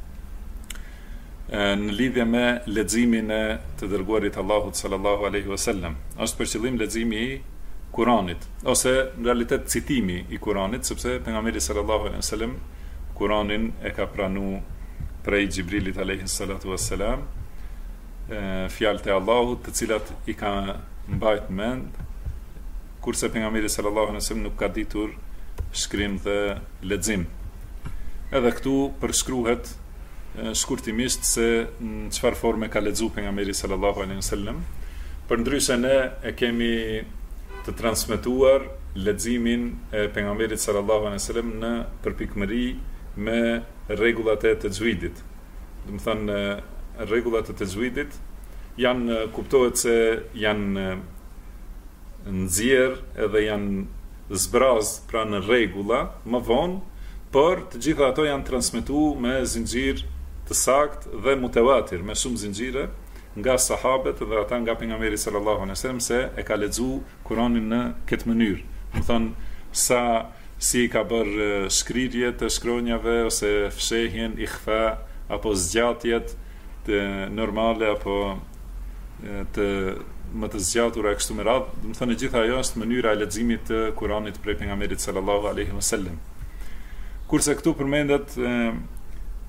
në lidhje me leximin e të dërguarit Allahut sallallahu alaihi wasallam. Është për qëllim leximi i Kuranit, ose në realitet citimi i Kuranit, sepse pejgamberi sallallahu alaihi wasallam Kuranin e ka pranuar prej Gjibrilit alayhi salatu wassalam, fjalët e Allahut të cilat i ka mbajt mend, kurse pejgamberi sallallahu alaihi wasallam nuk ka ditur shkrim dhe lexim. Edhe këtu përshkruhet shkurtimisht se në çfarë forme ka lexuar pejgamberi sallallahu alaihi wasallam. Përndryshe ne e kemi të transmetuar leximin e pejgamberit sallallahu alaihi wasallam në përpikmëri me rregullat e tajwidit. Do të thënë rregullat e tajwidit janë, kuptohet se janë nxjerr edhe janë zbraz pra në rregulla më vonë, por të gjitha ato janë transmetuar me zinxhir të saktë dhe mutawatir, me shumë zinxhire nga sahabët dhe ata nga pejgamberi sallallahu alaihi wasallam, se e ka lexuar Kur'anin në këtë mënyrë. Do thonë sa si ka bërë shkrirje të shkronjave ose fshehjen, ikhfa apo zgjatjet të normale apo të më të zgjatura kështu me radhë. Do të thonë gjitha ajo është mënyra e leximit të Kur'anit prej pejgamberit sallallahu alaihi wasallam. Kurse këtu përmendet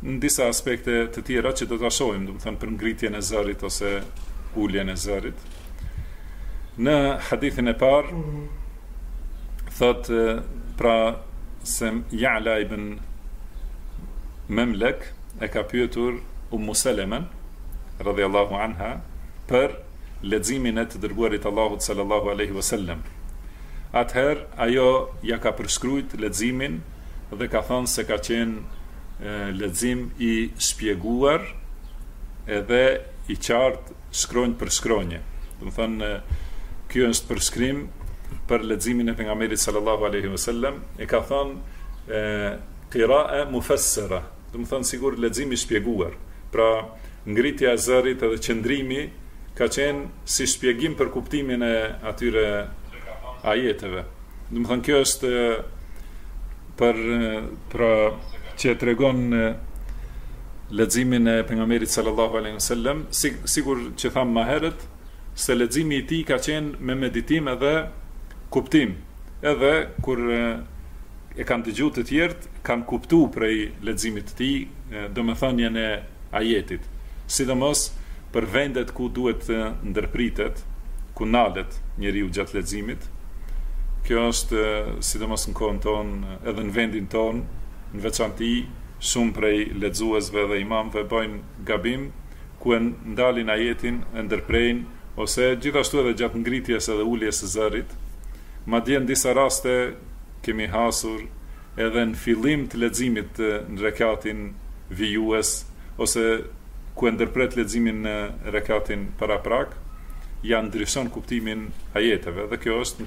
në disa aspekte të tjera që do ta shohim, do të thënë për ngritjen e zërit ose uljen e zërit. Në hadithin e parë thot pra se Ja'la ibn Memlek e ka pyetur Selemen radhiyallahu anha për leximin e të dërguarit Allahut sallallahu alaihi wasallam. Atëherë ajo ja ka përshkruajt leximin dhe ka thënë se ka qenë lexim i shpjeguar edhe i qartë shkronjë për shkronjë. Do të thënë ky është përshkrim për leximin e pejgamberit sallallahu alaihi wasallam, e ka thënë qira'a mufassara, do të thënë sigur lexim i shpjeguar. Pra ngritja e zërit edhe qëndrimi ka qenë si shpjegim për kuptimin e atyre ajeteve. Do të thënë kjo është pra që tregon leximin e pejgamberit sallallahu alaihi wasallam, sigur që tham më herët, se leximi i tij ka qenë me meditim edhe kuptim. Edhe kur e kanë dëgjuar të tjerët, kanë kuptuar prej leximit të tij domethënien e ajetit. Sidomos për vendet ku duhet të ndërpritet, ku nalet njeriu gjatë leximit. Kjo është sidomos në kohën tonë, edhe në vendin tonë, në veçanti shumë prej lexuesve dhe imamëve bëjnë gabim ku e ndalin ajetin, e ndërprejnë, ose gjithashtu edhe gjatë ngritjes edhe uljes së zërit. Madje në disa raste kemi hasur edhe në fillim të leximit në rekatin vijues, ose ku e ndërpret leximin në rekatin paraprak, ja ndryshon kuptimin ajeteve, dhe kjo është në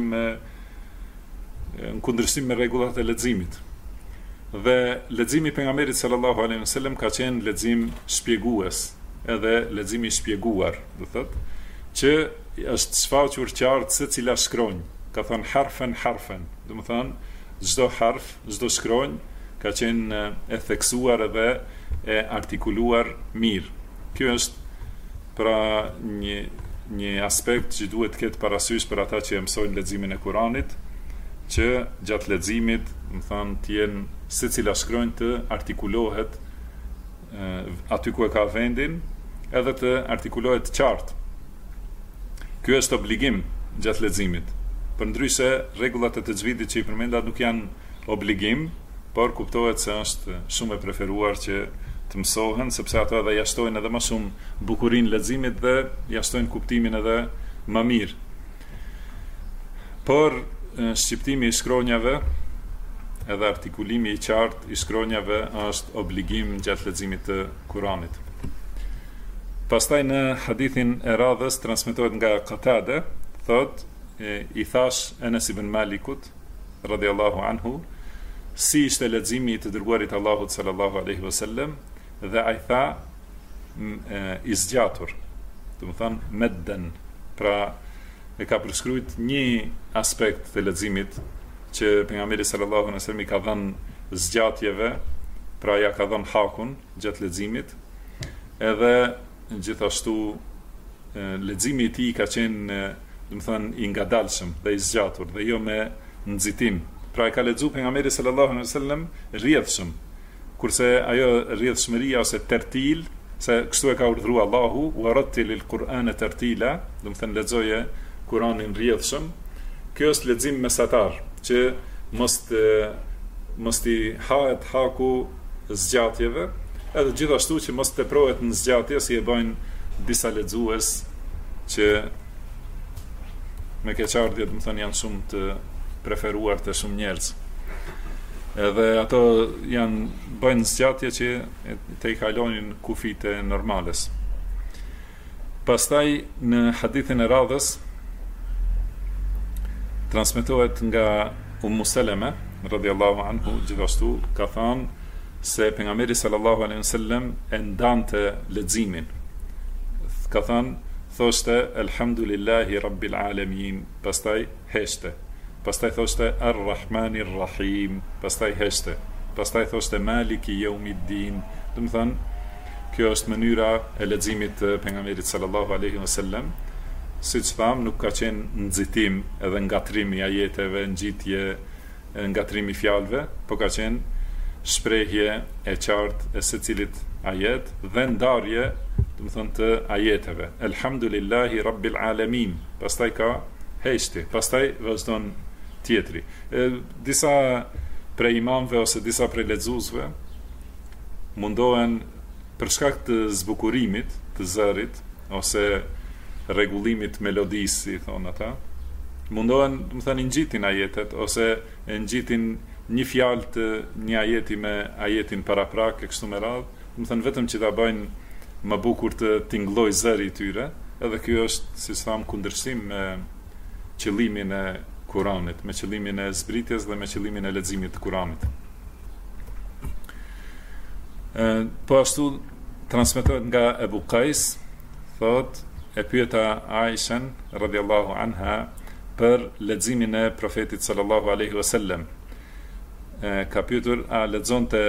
kundërshtim me rregullat e leximit. Dhe leximi i pejgamberit sallallahu alaihi wasallam ka qenë lexim shpjegues, edhe leximi i shpjeguar, do thotë, që është shfaqur qartë se cila shkronjë, ka thënë harfen, do të thonë çdo harf, çdo shkronjë ka qenë e theksuar edhe e artikuluar mirë. Kjo është pra një aspekt që duhet të ketë parasysh për ata që mësojnë leximin e Kuranit, që gjatë leximit, do të thonë, të jenë secila shkronjë të artikulohet aty ku e ka vendin, edhe të artikulohet qartë. Ky është obligim gjatë leximit. Përndryshe, rregullat e tajvidit që i përmenda nuk janë obligim, por kuptohet se është shumë e preferuar që të mësohen, sepse ato edhe jashtojnë edhe më shumë bukurinë leximit dhe jashtojnë kuptimin edhe më mirë. Por shqiptimi i shkronjave edhe artikulimi i qartë i shkronjave është obligim gjatë leximit të Kuranit. Pastaj në hadithin e radhës transmetohet nga Qatade, thot i thash Enes ibn Malikut radhiyallahu anhu si ishte leximi i të dërguarit Allahut sallallahu alaihi wasallam, dhe ai tha i zgjatur, do të thonë medden, pra e ka përshkruajt një aspekt të leximit që pejgamberi sallallahu alaihi wasallam i ka dhënë zgjatjeve, pra ja ka dhënë hakun gjatë leximit, edhe gjithashtu leximi i tij ka qenë, do të thonë, i ngadalshëm dhe i zgjatur dhe jo me nxitim. Pra e ka lexuar pejgamberi sallallahu alaihi wasallam rrjedhshëm, kurse ajo rrjedhshmëria ose tertil, se kështu e ka urdhëruar Allahu, wa rattilil Qur'ana tartila, do të thënë lexoje Kur'anin rrjedhshëm. Kjo është lexim mesatar, që mos i hahet haku zgjatjeve, edhe gjithashtu që mos teprohet në zgjatje si e bëjnë disa lexues që me keqardhje, do të thënë, janë shumë të preferuar të shumë njerëz. Edhe ato bëjnë zgjatje që te i kalonin kufit e normales. Pastaj në hadithin e radhës transmetohet nga Seleme radhiyallahu anhu, gjithashtu ka thënë se pejgamberi sallallahu alaihi wasallam e ndante leximin. Ka thënë, thoshte elhamdulillahi rabbil alamin, pastaj heshte. Pastaj thoshte Ar-Rahmanir Rahim, pastaj heshte. Pastaj thoshte Maliki Yawmiddin. Do të thënë, kjo është mënyra e leximit të pejgamberit sallallahu alaihi wasallam. Siç tham, nuk ka qenë nxitim edhe ngatrim i ajeteve, ngjitje, ngatrim i fjalëve, por ka qenë shprehje e qartë e secilit ajet dhe ndarje, do të thonë, të ajeteve. Elhamdulillahi Rabbil Alamin. Pastaj ka heshti, pastaj vazhdon tjetri. Disa prej imamëve ose disa prej lexuesve mundohen për shkak të zbukurimit të zërit ose rregullimit melodisë, si thonë ata, mundohen, do të thënë, ngjitin ajetet ose e ngjitin një fjalë të një ajeti me ajetin paraprak e kështu me radhë, do të thënë vetëm që ta bëjnë më bukur të tingëlloj zëri i tyre, edhe kjo është, si thamë, kundërshtim me qëllimin e Kuranit, me qëllimin e zbritjes dhe me qëllimin e leximit të Kuranit. Po ashtu transmetohet nga Ebu Qais, thot, e pyeta Aishen radhiyallahu anha për leximin e profetit sallallahu alaihi wasallam. Ka pyetur a lexonte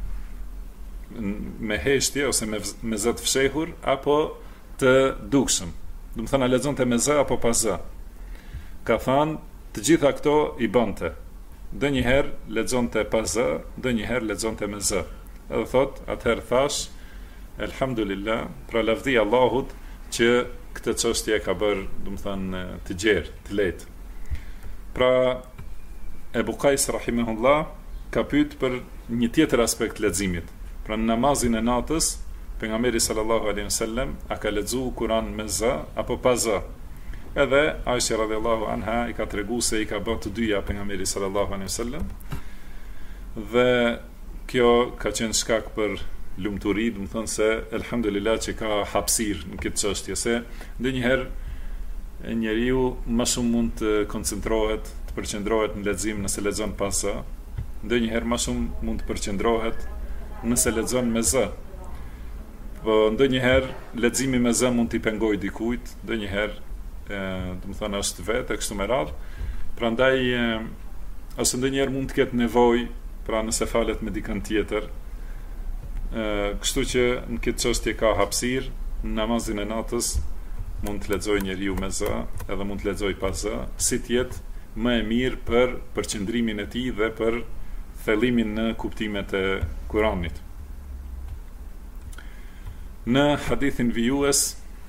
me heshtje ose me zë të fshehur apo të dukshëm. Do të thënë, a lexonte me zë apo pa zë. Ka thënë të gjitha këto i bënte. Ndonjëherë lexonte pa zë, ndonjëherë lexonte me zë. Edhe thot, atëherë thash, elhamdulillah, pra lavdi Allahut që këtë çështje ka bërë, do të thënë, të gjerë, të lehtë. Pra Ebu Qais rahimahullah ka pyet për një tjetër aspekt leximit. Pra në namazin e natës, pejgamberi sallallahu alaihi wasallam a ka lexuar Kur'an me zë apo pa zë? Edhe Aisha radhiyallahu anha i ka treguar se i ka bërë të dyja pejgamberi sallallahu alaihi wasallam. Dhe kjo ka qenë shkak për lumturi, do të thonë se elhamdulillah që ka hapësirë në këtë çështje, se ndonjëherë njeriu më shumë mund të koncentrohet, të përqendrohet në lexim nëse lexon pa zë, ndonjëherë më shumë mund të përqendrohet nëse lexon me zë. Po ndonjëherë leximi me zë mund t'i pengojë dikujt, ndonjëherë do të thonë është vetë kështu me radhë. Prandaj ose ndonjëherë mund të ketë nevojë, pra nëse falet me dikën tjetër. Kështu që në këtë çështje ka hapësirë, në namazin e natës mund të lexojë njeriu me zë, edhe mund të lexojë pa zë, si të jetë më e mirë për përqendrimin e tij dhe për thellimin në kuptimet e Kuranit. Në hadithin vijues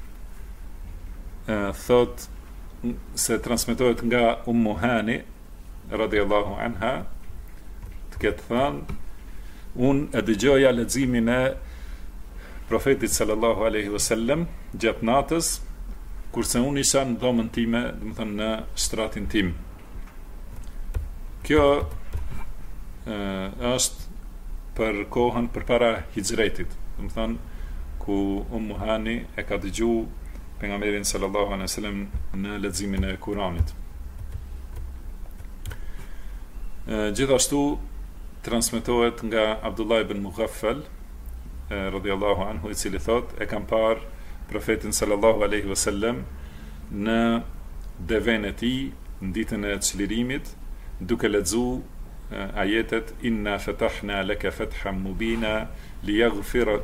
thot se transmetohet nga Ummu Hani radhiyallahu anha, të ketë thënë, unë e dëgjoja leximin e profetit sallallahu alaihi wasallam gjatë natës, kurse unë isha në dhomën time, do të thënë në shtratin tim. Kjo është për kohën përpara hijretit, do të thënë ku Ummu Hani e ka dëgjuar pejgamberin sallallahu alaihi wasallam në leximin e Kuranit. Gjithashtu transmetohet nga Abdullah ibn Mughaffal radhiyallahu anhu, i cili thot, e kam parë profetin sallallahu alaihi wasallam në devën e tij në ditën e çlirimit, duke lexuar ajetet inna fatahna laka fathan mubina liyaghfira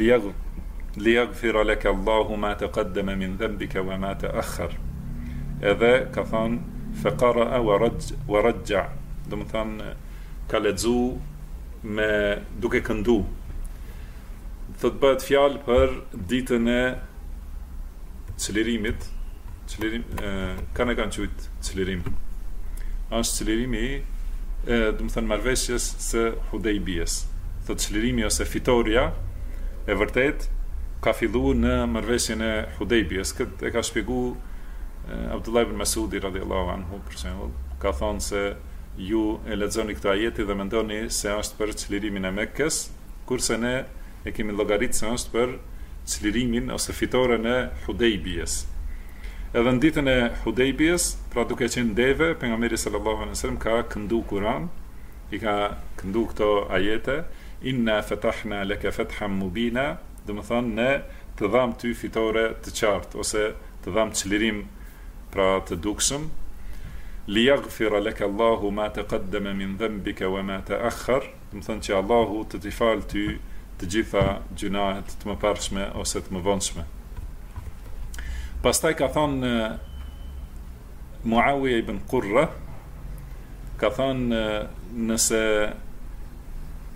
laka Allahu ma taqaddama min dhanbika wa ma ta'akhkhar. Edhe ka thënë faqara wa rajja, do të thënë ka lexu me duke këndu. Thot bëhet fjalë për ditën e çlirimit. Kanë quajtur çlirim. Është çlirimi do të thënë marrëveshjes së Hudejbijes. Thot çlirimi ose fitoria e vërtet ka filluar në marrëveshjen e Hudejbijes. Këtë e ka shpjeguar Abdullah ibn Mas'udi radhiyallahu anhu, për shembull, ka thonë se ju e lexoni këtë ajeti dhe mendoni se është për çlirimin e Mekkës, kurse ne e kemi llogaritë se është për çlirimin ose fitoren e Hudejbijes. Edhe në ditën e Hudejbijes, pra duke qenë deve, pejgamberi sallallahu alaihi wasallam ka këndu Kur'an, i ka këndu këto ajete, inna fatahna laka fathan mubina, do të thonë ne të dham ty fitore të qartë ose të dham çlirim, pra të dukshëm. Liyaghfira laka Allahu ma taqaddama min dhanbika wa ma ta'akhkhar, do të thonë që Allahu të t'i falë ty të gjitha gjunahet të mëparshme ose të mëvonshme. Pastaj ka thonë Muawiya ibn Qurra, ka thonë nëse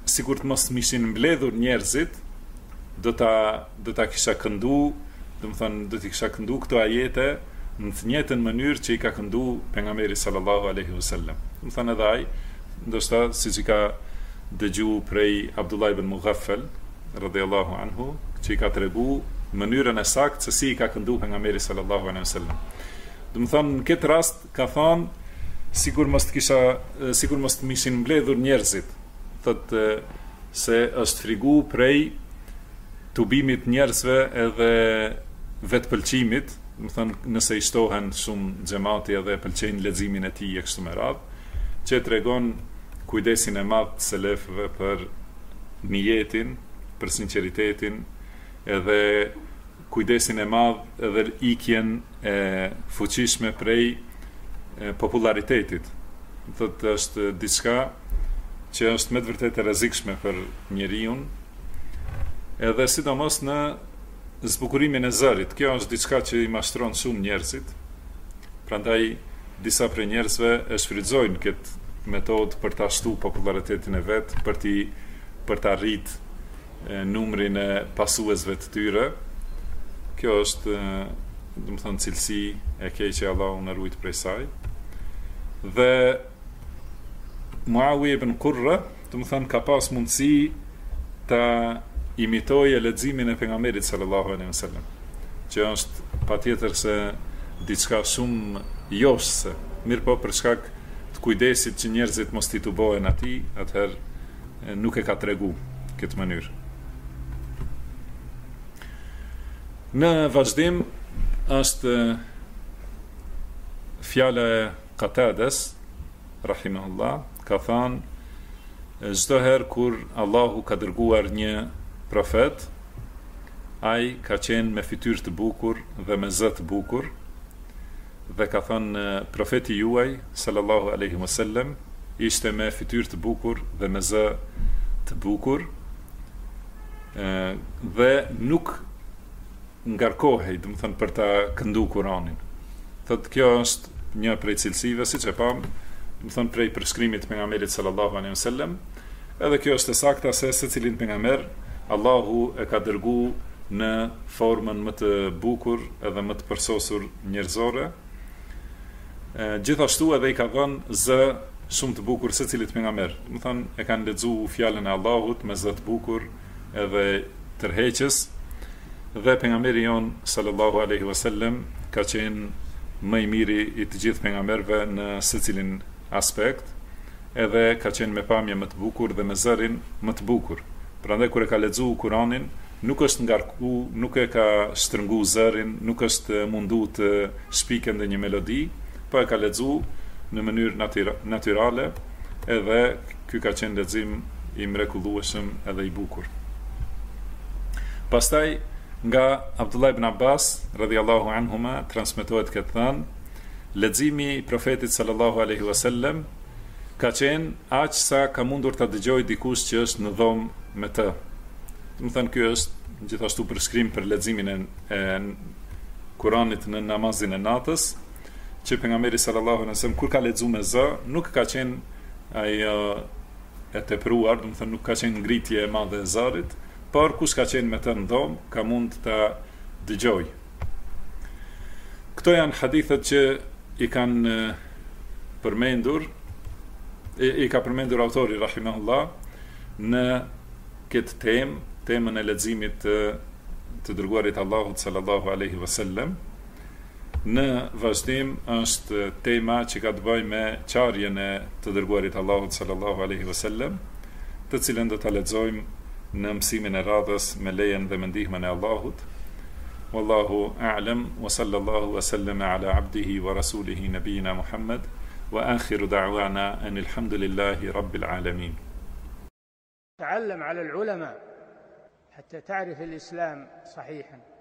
sikur të mos mishin mbledhur njerëzit, do ta kisha këndu, do t'i kisha këndu këto ajete në të njëjtën mënyrë që i ka këndu pejgamberi sallallahu alaihi wasallam. Do thënë edhe ai, ndoshta siç i ka dëgju prej Abdullah ibn Mughaffal radhiyallahu anhu, që i ka tregu mënyrën e saktë se si i ka këndu pejgamberi sallallahu alaihi wasallam. Do në këtë rast ka thonë sikur mos të mishin mbledhur njerëzit, thotë se është frigu prej tubimit njerëzve edhe vetpëlqimit, nëse i shtohen shumë xhamati edhe pëlqejnë leximin e tij e kështu me radhë, që tregon kujdesin e madh të selefëve për niyetin, për sinqeritetin, edhe kujdesin e madh edhe ikjen e fuqishme prej popularitetit. Thotë është diçka që është me të vërtetë e rrezikshme për njeriu, edhe sidomos në zbukurimin e zërit. Kjo është diçka që i mashtron shumë njerëzit. Prandaj disa prej njerëzve e shfrytëzojnë këtë metodë për ta shtuar popularitetin e vet, për ta arrit numrin e pasuesve të tyre. Kjo është, cilësi e keqe, Allahu na ruaj prej saj. Dhe Muawiya ibn Qurra, ka pas mundësi ta imitoje leximin e pejgamberit sallallahu alaihi wasallam, që është patjetër se diçka shumë joshse, mirë po për shkak të kujdesit që njerëzit mos titubohen atij, atëherë nuk e ka tregu këtë mënyrë. Në vazhdim është fjala e Qatades rahimahullah, ka thënë çdo herë kur Allahu ka dërguar një profet, ai ka qenë me fytyrë të bukur dhe me zë të bukur, dhe ka thënë profeti juaj sallallahu alaihi wasallam ishte me fytyrë të bukur dhe me zë të bukur, dhe nuk ngarkohej, për ta këndu Kur'anin. Thotë kjo është një prej cilësive, siç e pam, prej përshkrimit të pejgamberit sallallahu alaihi wasallam, edhe kjo është e saktë se secilin pejgamber Allahu e ka dërgu në formën më të bukur edhe më të përsosur njerëzore. Gjithashtu edhe i ka dhënë zë shumë të bukur secilit pejgamber. E kanë lexuar fjalën e Allahut me zë të bukur edhe tërheqës, dhe pejgamberi jon sallallahu alaihi wasallam ka qenë më i miri i të gjithë pejgamberëve në secilin aspekt, edhe ka qenë me pamje më të bukur dhe me zërin më të bukur. Prandaj kur e ka lexuar Kur'anin, nuk është ngarku, nuk e ka shtrëngu zërin, nuk është mundu të shpikë ndonjë melodi, po e ka lexuar në mënyrë natyrale, edhe ky ka qenë lexim i mrekullueshëm edhe i bukur. Pastaj nga Abdullah ibn Abbas radhiyallahu anhuma transmetohet këtë thënë, leximi i profetit sallallahu alaihi wasallam ka qenë aq sa ka mundur ta dëgjoj dikush që është në dhomë me të. Ky është gjithashtu përshkrim për leximin e Kuranit në namazin e natës, që pejgamberi sallallahu alaihi wasallam kur ka lexuar me zë, nuk ka qenë ajo e tepruar, nuk ka qenë ngritje e madhe e zërit, por kush ka qenë me të në dhomë, ka mund të dëgjoj. Këto janë hadithet që i kanë përmendur, i ka përmendur autori rahimahullah në këtë temën e leximit të dërguarit Allahut sallallahu alaihi wasallam. Në vazhdim është tema që ka të bëjë me qarjen e të dërguarit Allahut sallallahu alaihi wasallam, të cilën do ta lexojmë në mësimin e radhës me lejen dhe me ndihmën e Allahut. Wallahu a'lam, wa sallallahu wa sallama ala abdihi wa rasulihi nabiyina Muhammad, wa akhiru da'wana anil hamdulillahi rabbil alamin. تعلم على العلماء حتى تعرف الإسلام صحيحا.